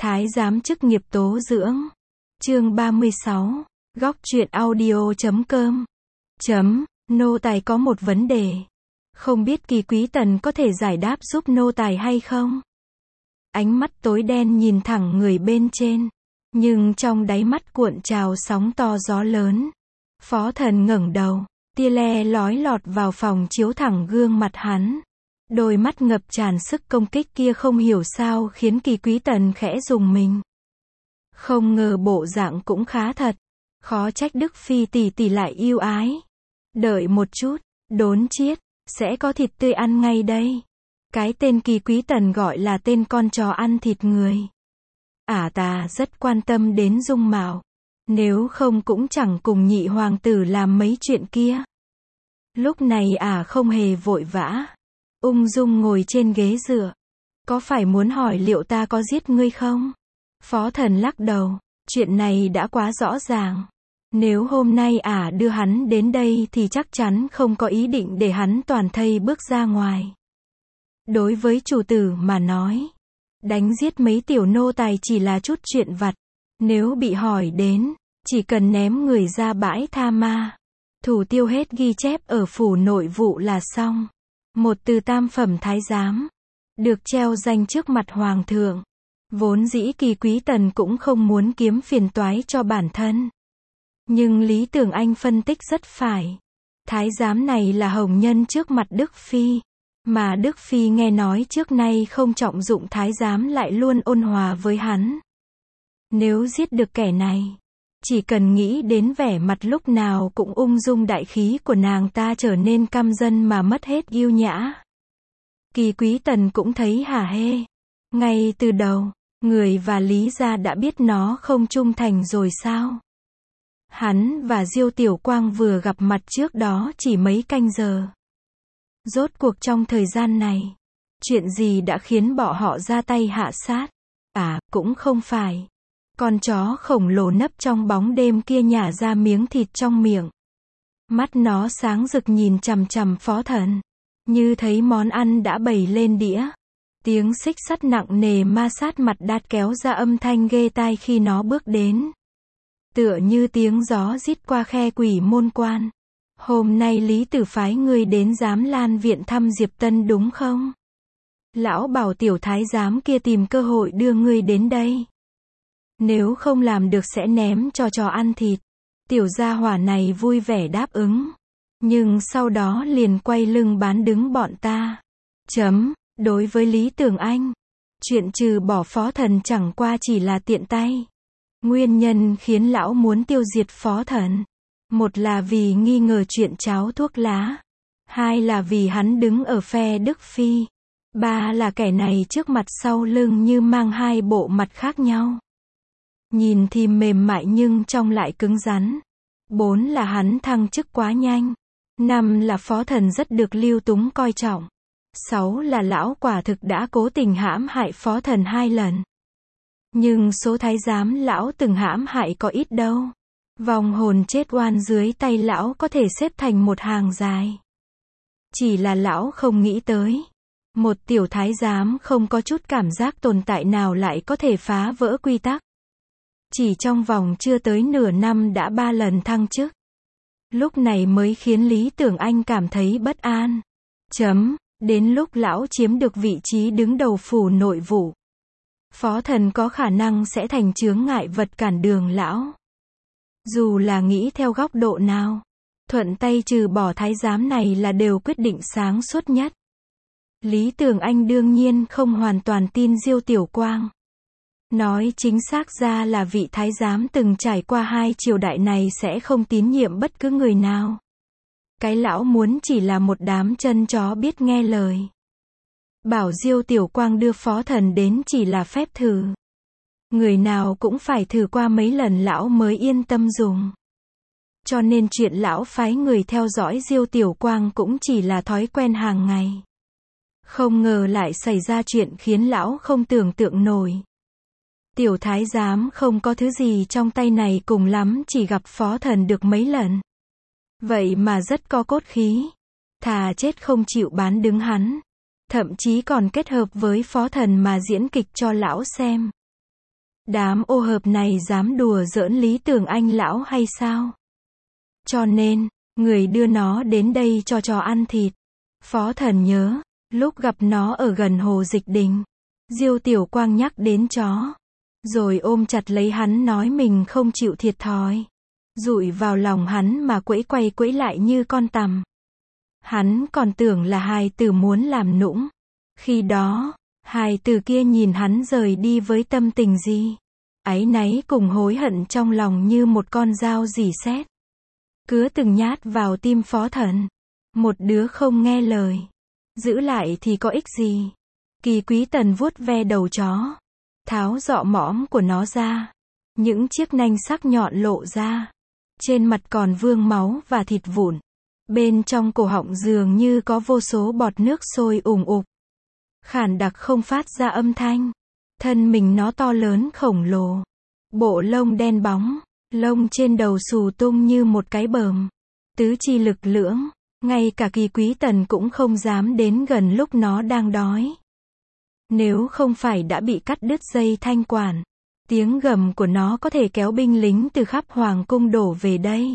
Thái giám chức nghiệp tố dưỡng. Chương 36. Góc truyện audio.com. Nô tài có một vấn đề. Không biết Kỳ Quý Tần có thể giải đáp giúp nô tài hay không? Ánh mắt tối đen nhìn thẳng người bên trên. Nhưng trong đáy mắt cuộn trào sóng to gió lớn. Phó Thần ngẩng đầu. Tia le lói lọt vào phòng chiếu thẳng gương mặt hắn. Đôi mắt ngập tràn sức công kích kia không hiểu sao khiến Kỳ Quý Tần khẽ rùng mình. Không ngờ bộ dạng cũng khá thật. Khó trách Đức Phi tỷ tỷ lại yêu ái. Đợi một chút, đốn chiết, sẽ có thịt tươi ăn ngay đây. Cái tên Kỳ Quý Tần gọi là tên con chó ăn thịt người. Ta rất quan tâm đến dung mạo. Nếu không cũng chẳng cùng nhị hoàng tử làm mấy chuyện kia. Lúc này không hề vội vã. Ung dung ngồi trên ghế dựa. Có phải muốn hỏi liệu ta có giết ngươi không? Phó Thần lắc đầu. Chuyện này đã quá rõ ràng. Nếu hôm nay đưa hắn đến đây thì chắc chắn không có ý định để hắn toàn thây bước ra ngoài. Đối với chủ tử mà nói, đánh giết mấy tiểu nô tài chỉ là chút chuyện vặt. Nếu bị hỏi đến, chỉ cần ném người ra bãi tha ma. Thủ tiêu hết ghi chép ở phủ nội vụ là xong. Một từ tam phẩm thái giám, được treo danh trước mặt hoàng thượng. Vốn dĩ Kỳ Quý Tần cũng không muốn kiếm phiền toái cho bản thân. Nhưng Lý Tưởng Anh phân tích rất phải. Thái giám này là hồng nhân trước mặt Đức Phi. Mà Đức Phi nghe nói trước nay không trọng dụng thái giám lại luôn ôn hòa với hắn. Nếu giết được kẻ này, chỉ cần nghĩ đến vẻ mặt lúc nào cũng ung dung đại khí của nàng ta trở nên căm dân mà mất hết yêu nhã. Kỳ Quý Tần cũng thấy hả hê. Ngay từ đầu, người và Lý gia đã biết nó không trung thành rồi sao? Hắn và Diêu Tiểu Quang vừa gặp mặt trước đó chỉ mấy canh giờ. Rốt cuộc trong thời gian này, chuyện gì đã khiến bọn họ ra tay hạ sát? Cũng không phải. Con chó khổng lồ nấp trong bóng đêm kia nhả ra miếng thịt trong miệng. Mắt nó sáng rực nhìn chằm chằm Phó Thần. Như thấy món ăn đã bày lên đĩa. Tiếng xích sắt nặng nề ma sát mặt đát kéo ra âm thanh ghê tai khi nó bước đến. Tựa như tiếng gió rít qua khe quỷ môn quan. Hôm nay Lý Tử phái ngươi đến Giám Lan viện thăm Diệp Tân đúng không? Lão bảo tiểu thái giám kia tìm cơ hội đưa ngươi đến đây. Nếu không làm được sẽ ném cho chó ăn thịt. Tiểu gia hỏa này vui vẻ đáp ứng. Nhưng sau đó liền quay lưng bán đứng bọn ta. Đối với Lý Tưởng Anh, chuyện trừ bỏ Phó Thần chẳng qua chỉ là tiện tay. Nguyên nhân khiến lão muốn tiêu diệt Phó Thần. Một là vì nghi ngờ chuyện cháo thuốc lá. Hai là vì hắn đứng ở phe Đức Phi. Ba là kẻ này trước mặt sau lưng như mang hai bộ mặt khác nhau. Nhìn thì mềm mại nhưng trong lại cứng rắn. 4 là hắn thăng chức quá nhanh. 5 là Phó Thần rất được Lưu Túng coi trọng. 6 là lão quả thực đã cố tình hãm hại Phó Thần 2 lần. Nhưng số thái giám lão từng hãm hại có ít đâu. Vong hồn chết oan dưới tay lão có thể xếp thành một hàng dài. Chỉ là lão không nghĩ tới. Một tiểu thái giám không có chút cảm giác tồn tại nào lại có thể phá vỡ quy tắc. Chỉ trong vòng chưa tới nửa năm đã 3 lần thăng chức. Lúc này mới khiến Lý Tưởng Anh cảm thấy bất an. Đến lúc lão chiếm được vị trí đứng đầu phủ nội vụ, Phó Thần có khả năng sẽ thành chướng ngại vật cản đường lão. Dù là nghĩ theo góc độ nào, thuận tay trừ bỏ thái giám này là đều quyết định sáng suốt nhất. Lý Tưởng Anh đương nhiên không hoàn toàn tin Diêu Tiểu Quang. Nói chính xác ra là vị thái giám từng trải qua 2 triều đại này sẽ không tín nhiệm bất cứ người nào. Cái lão muốn chỉ là một đám chân chó biết nghe lời. Bảo Diêu Tiểu Quang đưa Phó Thần đến chỉ là phép thử. Người nào cũng phải thử qua mấy lần lão mới yên tâm dùng. Cho nên chuyện lão phái người theo dõi Diêu Tiểu Quang cũng chỉ là thói quen hàng ngày. Không ngờ lại xảy ra chuyện khiến lão không tưởng tượng nổi. Tiểu thái giám không có thứ gì trong tay này cùng lắm chỉ gặp Phó Thần được mấy lần. Vậy mà rất có cốt khí. Thà chết không chịu bán đứng hắn. Thậm chí còn kết hợp với Phó Thần mà diễn kịch cho lão xem. Đám ô hợp này dám đùa giỡn Lý Tường Anh lão hay sao? Cho nên, người đưa nó đến đây cho chó ăn thịt. Phó Thần nhớ, lúc gặp nó ở gần hồ Dịch Đình, Diêu Tiểu Quang nhắc đến chó, rồi ôm chặt lấy hắn nói mình không chịu thiệt thòi, dụi vào lòng hắn mà quẫy quay quẫy lại như con tằm. Hắn còn tưởng là hài tử muốn làm nũng. Khi đó, hài tử kia nhìn hắn rời đi với tâm tình gì? Áy náy cùng hối hận trong lòng như một con dao rỉ sét, cứa từng nhát vào tim Phó Thần. Một đứa không nghe lời, giữ lại thì có ích gì? Kỳ Quý Tần vuốt ve đầu chó, tháo rọ mõm của nó ra, những chiếc nanh sắc nhọn lộ ra, trên mặt còn vương máu và thịt vụn, bên trong cổ họng dường như có vô số bọt nước sôi ùn ục, khản đặc không phát ra âm thanh. Thân mình nó to lớn khổng lồ, bộ lông đen bóng, lông trên đầu xù tung như một cái bờm, tứ chi lực lưỡng, ngay cả Kỳ Quý Tần cũng không dám đến gần lúc nó đang đói. Nếu không phải đã bị cắt đứt dây thanh quản, tiếng gầm của nó có thể kéo binh lính từ khắp hoàng cung đổ về đây.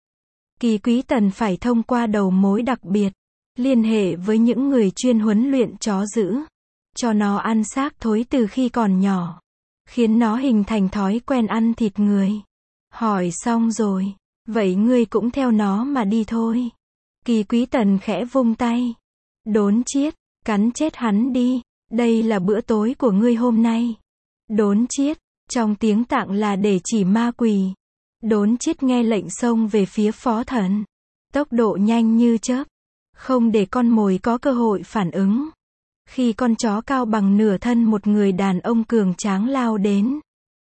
Kỳ Quý Tần phải thông qua đầu mối đặc biệt, liên hệ với những người chuyên huấn luyện chó dữ, cho nó ăn xác thối từ khi còn nhỏ, khiến nó hình thành thói quen ăn thịt người. Hỏi xong rồi, vậy ngươi cũng theo nó mà đi thôi. Kỳ Quý Tần khẽ vung tay, đốn chiết, cắn chết hắn đi, đây là bữa tối của ngươi hôm nay. Đốn chiết, trong tiếng Tạng là để chỉ ma quỷ. Đốn chiết nghe lệnh xông về phía Phó Thần, tốc độ nhanh như chớp, không để con mồi có cơ hội phản ứng. Khi con chó cao bằng nửa thân một người đàn ông cường tráng lao đến,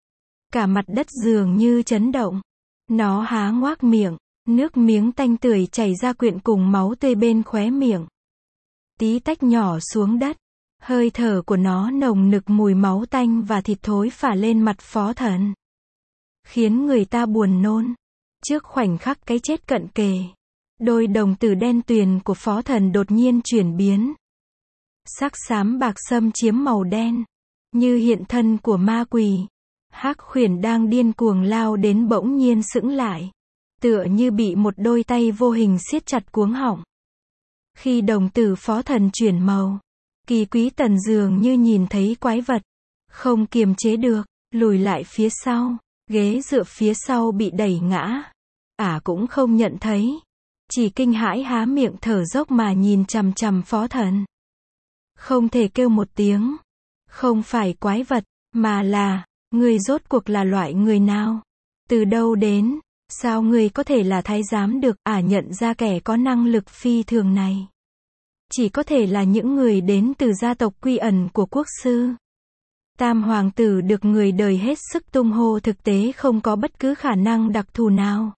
cả mặt đất dường như chấn động. Nó há ngoác miệng, nước miếng tanh tưởi chảy ra quyện cùng máu tươi bên khóe miệng, tí tách nhỏ xuống đất. Hơi thở của nó nồng nực mùi máu tanh và thịt thối phả lên mặt Phó Thần, khiến người ta buồn nôn. Trước khoảnh khắc cái chết cận kề, đôi đồng tử đen tuyền của Phó Thần đột nhiên chuyển biến. Sắc xám bạc xâm chiếm màu đen, như hiện thân của ma quỷ. Hắc Khuyển đang điên cuồng lao đến bỗng nhiên sững lại, tựa như bị một đôi tay vô hình siết chặt cuống họng. Khi đồng tử Phó Thần chuyển màu, Kỳ Quý Tần dường như nhìn thấy quái vật, không kiềm chế được, lùi lại phía sau, ghế dựa phía sau bị đẩy ngã. Cũng không nhận thấy, chỉ kinh hãi há miệng thở dốc mà nhìn chằm chằm Phó Thần. Không thể kêu một tiếng, không phải quái vật, mà là, ngươi rốt cuộc là loại người nào? Từ đâu đến? Sao ngươi có thể là thái giám được? Nhận ra kẻ có năng lực phi thường này chỉ có thể là những người đến từ gia tộc quy ẩn của quốc sư. Tam hoàng tử được người đời hết sức tung hô, thực tế không có bất cứ khả năng đặc thù nào.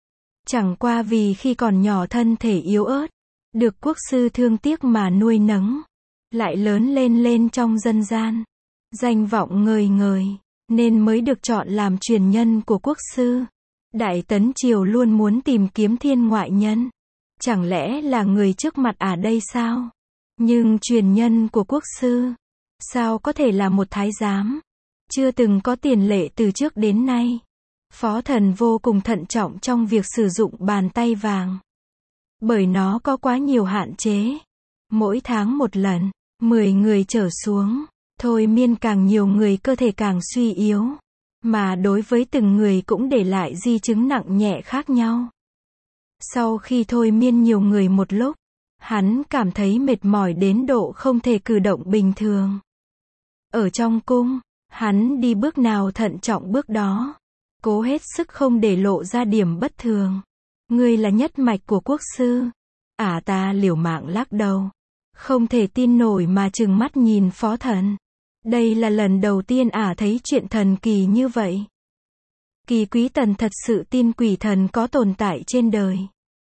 Chẳng qua vì khi còn nhỏ thân thể yếu ớt, được quốc sư thương tiếc mà nuôi nấng, lại lớn lên trong dân gian, danh vọng ngời ngời, nên mới được chọn làm truyền nhân của quốc sư. Đại Tấn Triều luôn muốn tìm kiếm thiên ngoại nhân. Chẳng lẽ là người trước mặt đây sao? Nhưng truyền nhân của quốc sư, sao có thể là một thái giám? Chưa từng có tiền lệ từ trước đến nay. Phó Thần vô cùng thận trọng trong việc sử dụng bàn tay vàng, bởi nó có quá nhiều hạn chế. Mỗi tháng một lần, 10 người trở xuống, thôi miên càng nhiều người cơ thể càng suy yếu, mà đối với từng người cũng để lại di chứng nặng nhẹ khác nhau. Sau khi thôi miên nhiều người một lúc, hắn cảm thấy mệt mỏi đến độ không thể cử động bình thường. Ở trong cung, hắn đi bước nào thận trọng bước đó, cố hết sức không để lộ ra điểm bất thường. Ngươi là nhất mạch của quốc sư? Ta liều mạng lắc đầu, không thể tin nổi mà trừng mắt nhìn Phó Thần. Đây là lần đầu tiên thấy chuyện thần kỳ như vậy. Kỳ Quý Tần thật sự tin quỷ thần có tồn tại trên đời.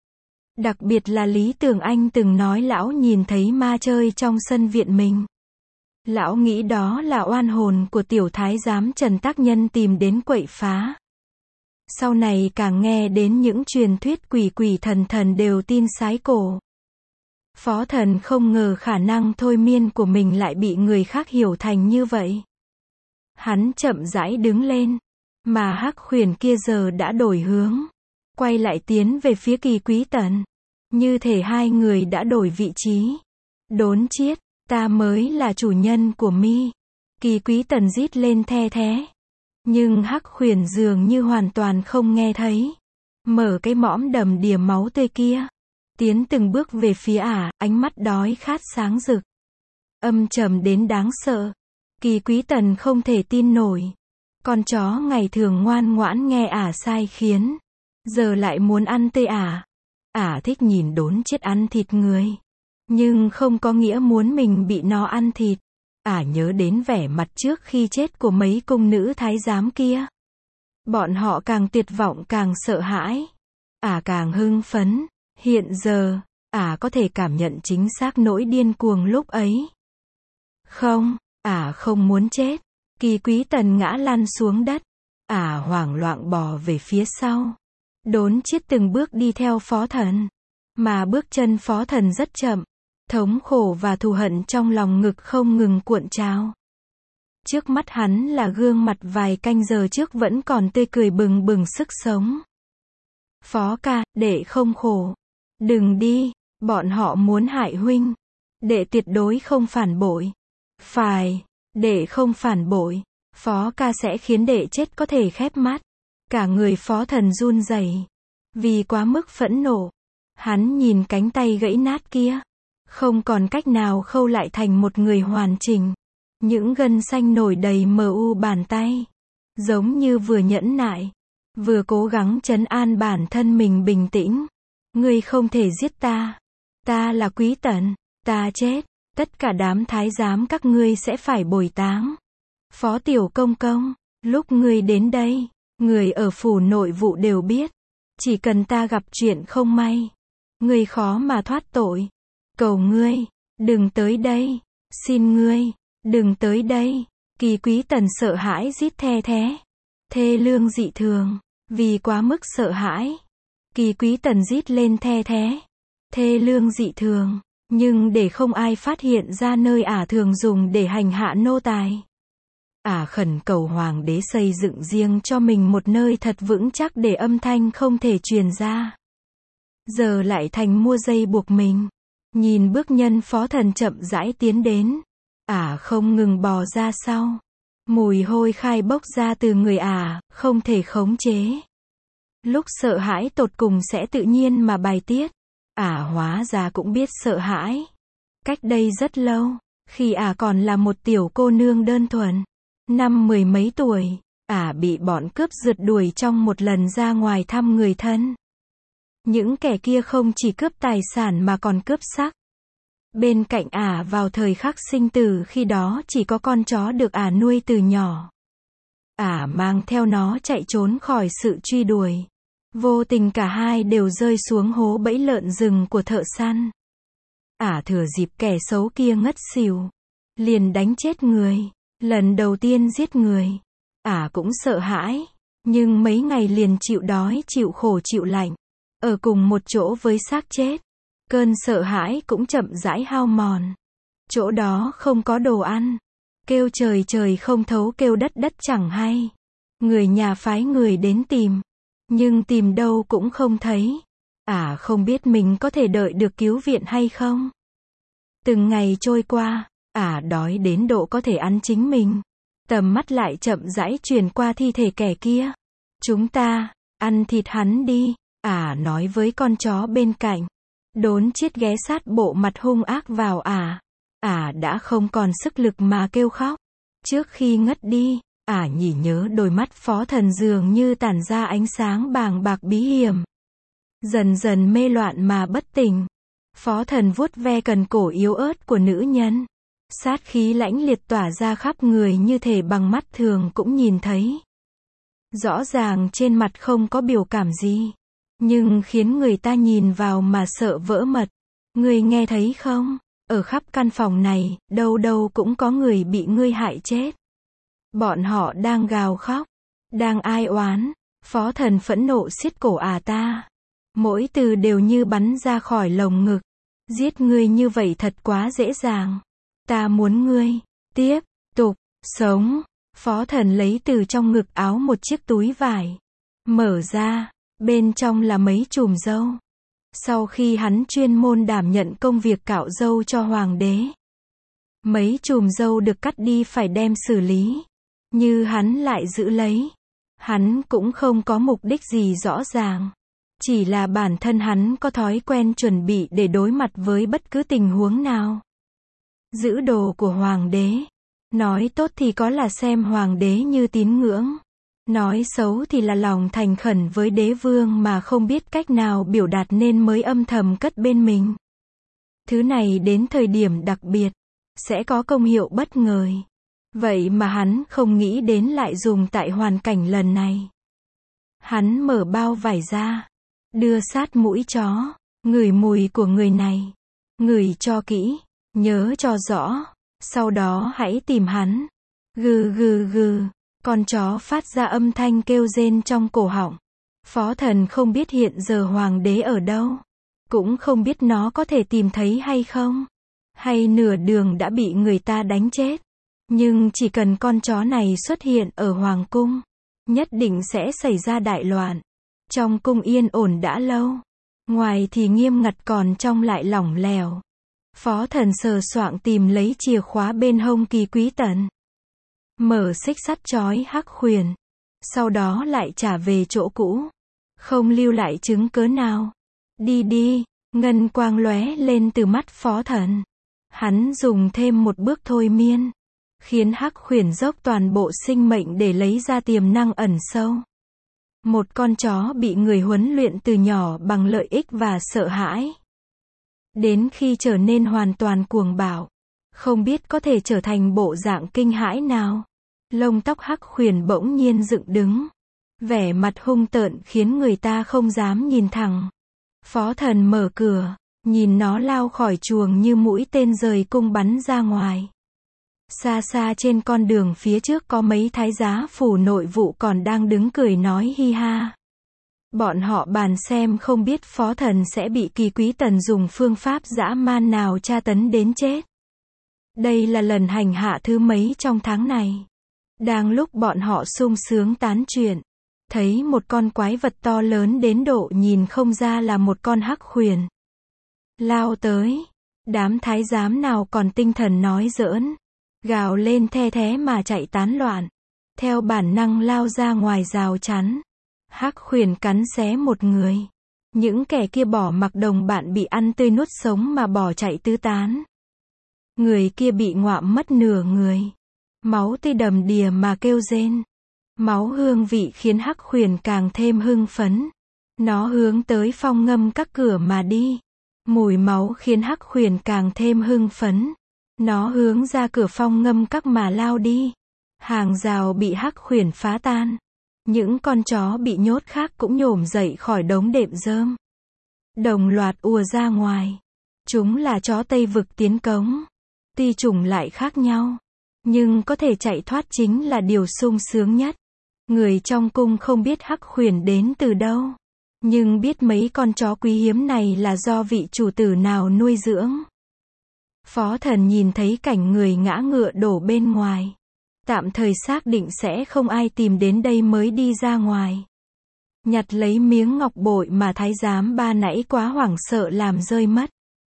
Đặc biệt là Lý Tường Anh từng nói lão nhìn thấy ma chơi trong sân viện mình. Lão nghĩ đó là oan hồn của tiểu thái giám Trần Tác Nhân tìm đến quậy phá. Sau này càng nghe đến những truyền thuyết quỷ thần đều tin sái cổ. Phó Thần không ngờ khả năng thôi miên của mình lại bị người khác hiểu thành như vậy. Hắn chậm rãi đứng lên, mà Hắc Huyền kia giờ đã đổi hướng, quay lại tiến về phía Kỳ Quý Tần. Như thể hai người đã đổi vị trí. Đốn chiết, ta mới là chủ nhân của mi. Kỳ Quý Tần rít lên the thé. Nhưng Hắc Huyền dường như hoàn toàn không nghe thấy. Mở cái mõm đầm đìa máu tươi kia. Tiến từng bước về phía ánh mắt đói khát sáng rực. Âm trầm đến đáng sợ. Kỳ Quý Tần không thể tin nổi. Con chó ngày thường ngoan ngoãn nghe sai khiến. Giờ lại muốn ăn tươi thích nhìn đốn chết ăn thịt người. Nhưng không có nghĩa muốn mình bị nó ăn thịt. Nhớ đến vẻ mặt trước khi chết của mấy cung nữ thái giám kia. Bọn họ càng tuyệt vọng càng sợ hãi. Càng hưng phấn. Hiện giờ, có thể cảm nhận chính xác nỗi điên cuồng lúc ấy. Không, không muốn chết. Kỳ Quý Tần ngã lăn xuống đất. Hoảng loạn bò về phía sau. Đốn chiết từng bước đi theo Phó Thần. Mà bước chân Phó Thần rất chậm. Thống khổ và thù hận trong lòng ngực không ngừng cuộn trào. Trước mắt hắn là gương mặt vài canh giờ trước vẫn còn tươi cười bừng bừng sức sống. Phó ca, đệ không khổ. Đừng đi, bọn họ muốn hại huynh. Đệ tuyệt đối không phản bội. Phải, đệ không phản bội. Phó ca sẽ khiến đệ chết có thể khép mắt. Cả người Phó Thần run rẩy. Vì quá mức phẫn nộ. Hắn nhìn cánh tay gãy nát kia. Không còn cách nào khâu lại thành một người hoàn chỉnh. Những gân xanh nổi đầy mờ u bàn tay. Giống như vừa nhẫn nại. Vừa cố gắng trấn an bản thân mình bình tĩnh. Ngươi không thể giết ta. Ta là Quý Tần. Ta chết. Tất cả đám thái giám các ngươi sẽ phải bồi táng. Phó Tiểu Công Công, lúc ngươi đến đây, người ở phủ nội vụ đều biết. Chỉ cần ta gặp chuyện không may, ngươi khó mà thoát tội. Cầu ngươi, đừng tới đây. Xin ngươi, đừng tới đây. Kỳ Quý Tần sợ hãi rít the thé. Thê lương dị thường. Vì quá mức sợ hãi. Kỳ Quý Tần rít lên the thé. Thê lương dị thường. Nhưng để không ai phát hiện ra nơi thường dùng để hành hạ nô tài. Khẩn cầu hoàng đế xây dựng riêng cho mình một nơi thật vững chắc để âm thanh không thể truyền ra. Giờ lại thành mua dây buộc mình. Nhìn bước nhân Phó Thần chậm rãi tiến đến. Không ngừng bò ra sau. Mùi hôi khai bốc ra từ người không thể khống chế. Lúc sợ hãi tột cùng sẽ tự nhiên mà bài tiết. Hóa ra cũng biết sợ hãi. Cách đây rất lâu, khi còn là một tiểu cô nương đơn thuần, năm 10 mấy tuổi, bị bọn cướp rượt đuổi trong một lần ra ngoài thăm người thân. Những kẻ kia không chỉ cướp tài sản mà còn cướp xác. Bên cạnh vào thời khắc sinh tử khi đó chỉ có con chó được nuôi từ nhỏ. Mang theo nó chạy trốn khỏi sự truy đuổi. Vô tình cả hai đều rơi xuống hố bẫy lợn rừng của thợ săn. Thừa dịp kẻ xấu kia ngất xỉu, liền đánh chết người. Lần đầu tiên giết người. Cũng sợ hãi, nhưng mấy ngày liền chịu đói, chịu khổ, chịu lạnh, ở cùng một chỗ với xác chết. Cơn sợ hãi cũng chậm rãi hao mòn. Chỗ đó không có đồ ăn. Kêu trời trời không thấu, kêu đất đất chẳng hay. Người nhà phái người đến tìm. Nhưng tìm đâu cũng không thấy. Không biết mình có thể đợi được cứu viện hay không. Từng ngày trôi qua, đói đến độ có thể ăn chính mình. Tầm mắt lại chậm rãi chuyển qua thi thể kẻ kia. Chúng ta, ăn thịt hắn đi. Nói với con chó bên cạnh. Đốn chiết ghé sát bộ mặt hung ác vào đã không còn sức lực mà kêu khóc. Trước khi ngất đi, nhỉ nhớ đôi mắt Phó Thần dường như tản ra ánh sáng bàng bạc bí hiểm. Dần dần mê loạn mà bất tỉnh. Phó Thần vuốt ve cần cổ yếu ớt của nữ nhân. Sát khí lãnh liệt tỏa ra khắp người như thể bằng mắt thường cũng nhìn thấy. Rõ ràng trên mặt không có biểu cảm gì. Nhưng khiến người ta nhìn vào mà sợ vỡ mật. Ngươi nghe thấy không? Ở khắp căn phòng này, đâu đâu cũng có người bị ngươi hại chết. Bọn họ đang gào khóc. Đang ai oán. Phó Thần phẫn nộ siết cổ ta. Mỗi từ đều như bắn ra khỏi lồng ngực. Giết ngươi như vậy thật quá dễ dàng. Ta muốn ngươi tiếp tục sống. Phó Thần lấy từ trong ngực áo một chiếc túi vải. Mở ra, bên trong là mấy chùm râu. Sau khi hắn chuyên môn đảm nhận công việc cạo râu cho hoàng đế, mấy chùm râu được cắt đi phải đem xử lý. Như hắn lại giữ lấy. Hắn cũng không có mục đích gì rõ ràng. Chỉ là bản thân hắn có thói quen chuẩn bị để đối mặt với bất cứ tình huống nào. Giữ đồ của hoàng đế. Nói tốt thì có là xem hoàng đế như tín ngưỡng. Nói xấu thì là lòng thành khẩn với đế vương mà không biết cách nào biểu đạt nên mới âm thầm cất bên mình. Thứ này đến thời điểm đặc biệt, sẽ có công hiệu bất ngờ. Vậy mà hắn không nghĩ đến lại dùng tại hoàn cảnh lần này. Hắn mở bao vải ra, đưa sát mũi chó, ngửi mùi của người này. Ngửi cho kỹ, nhớ cho rõ, sau đó hãy tìm hắn. Gừ gừ gừ, con chó phát ra âm thanh kêu rên trong cổ họng. Phó Thần không biết hiện giờ hoàng đế ở đâu, cũng không biết nó có thể tìm thấy hay không, hay nửa đường đã bị người ta đánh chết. Nhưng chỉ cần con chó này xuất hiện ở hoàng cung, nhất định sẽ xảy ra đại loạn. Trong cung yên ổn đã lâu, ngoài thì nghiêm ngặt còn trong lại lỏng lẻo. Phó Thần sờ soạng tìm lấy chìa khóa bên hông Kỳ Quý Tần. Mở xích sắt trói Hắc Khuyển. Sau đó lại trả về chỗ cũ. Không lưu lại chứng cớ nào. Đi đi, ngân quang lóe lên từ mắt Phó Thần. Hắn dùng thêm một bước thôi miên, khiến Hắc Khuyển dốc toàn bộ sinh mệnh để lấy ra tiềm năng ẩn sâu. Một con chó bị người huấn luyện từ nhỏ bằng lợi ích và sợ hãi. Đến khi trở nên hoàn toàn cuồng bạo, không biết có thể trở thành bộ dạng kinh hãi nào. Lông tóc Hắc Khuyển bỗng nhiên dựng đứng. Vẻ mặt hung tợn khiến người ta không dám nhìn thẳng. Phó Thần mở cửa, nhìn nó lao khỏi chuồng như mũi tên rời cung bắn ra ngoài. Xa xa trên con đường phía trước có mấy thái giá phủ nội vụ còn đang đứng cười nói hi ha. Bọn họ bàn xem không biết Phó Thần sẽ bị Kỳ Quý Tần dùng phương pháp dã man nào tra tấn đến chết. Đây là lần hành hạ thứ mấy trong tháng này. Đang lúc bọn họ sung sướng tán chuyện, thấy một con quái vật to lớn đến độ nhìn không ra là một con Hắc Khuyển lao tới. Đám thái giám nào còn tinh thần nói giỡn, gào lên the thé mà chạy tán loạn, theo bản năng lao ra ngoài rào chắn. Hắc Khuyển cắn xé một người. Những kẻ kia bỏ mặc đồng bạn bị ăn tươi nuốt sống mà bỏ chạy tứ tán. Người kia bị ngoạm mất nửa người. Máu tươi đầm đìa mà kêu rên. Máu hương vị khiến Hắc Khuyển càng thêm hưng phấn. Nó hướng tới Phong Ngâm Các cửa mà đi. Mùi máu khiến Hắc Khuyển càng thêm hưng phấn. Nó hướng ra cửa Phong Ngâm Các mà lao đi. Hàng rào bị Hắc Khuyển phá tan. Những con chó bị nhốt khác cũng nhổm dậy khỏi đống đệm rơm. Đồng loạt ùa ra ngoài. Chúng là chó Tây Vực tiến cống. Tuy chủng lại khác nhau, nhưng có thể chạy thoát chính là điều sung sướng nhất. Người trong cung không biết Hắc Khuyển đến từ đâu, nhưng biết mấy con chó quý hiếm này là do vị chủ tử nào nuôi dưỡng. Phó Thần nhìn thấy cảnh người ngã ngựa đổ bên ngoài. Tạm thời xác định sẽ không ai tìm đến đây mới đi ra ngoài. Nhặt lấy miếng ngọc bội mà thái giám ba nãy quá hoảng sợ làm rơi mất.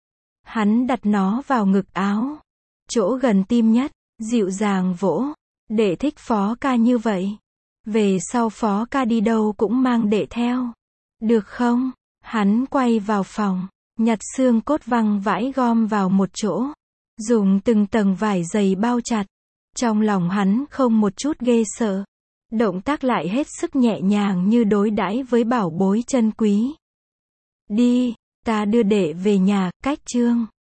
Hắn đặt nó vào ngực áo, chỗ gần tim nhất, dịu dàng vỗ. Đệ thích Phó ca như vậy. Về sau Phó ca đi đâu cũng mang đệ theo. Được không? Hắn quay vào phòng, nhặt xương cốt văng vãi gom vào một chỗ. Dùng từng tầng vải dày bao chặt. Trong lòng hắn không một chút ghê sợ. Động tác lại hết sức nhẹ nhàng như đối đãi với bảo bối chân quý. Đi, ta đưa đệ về nhà, cách chương.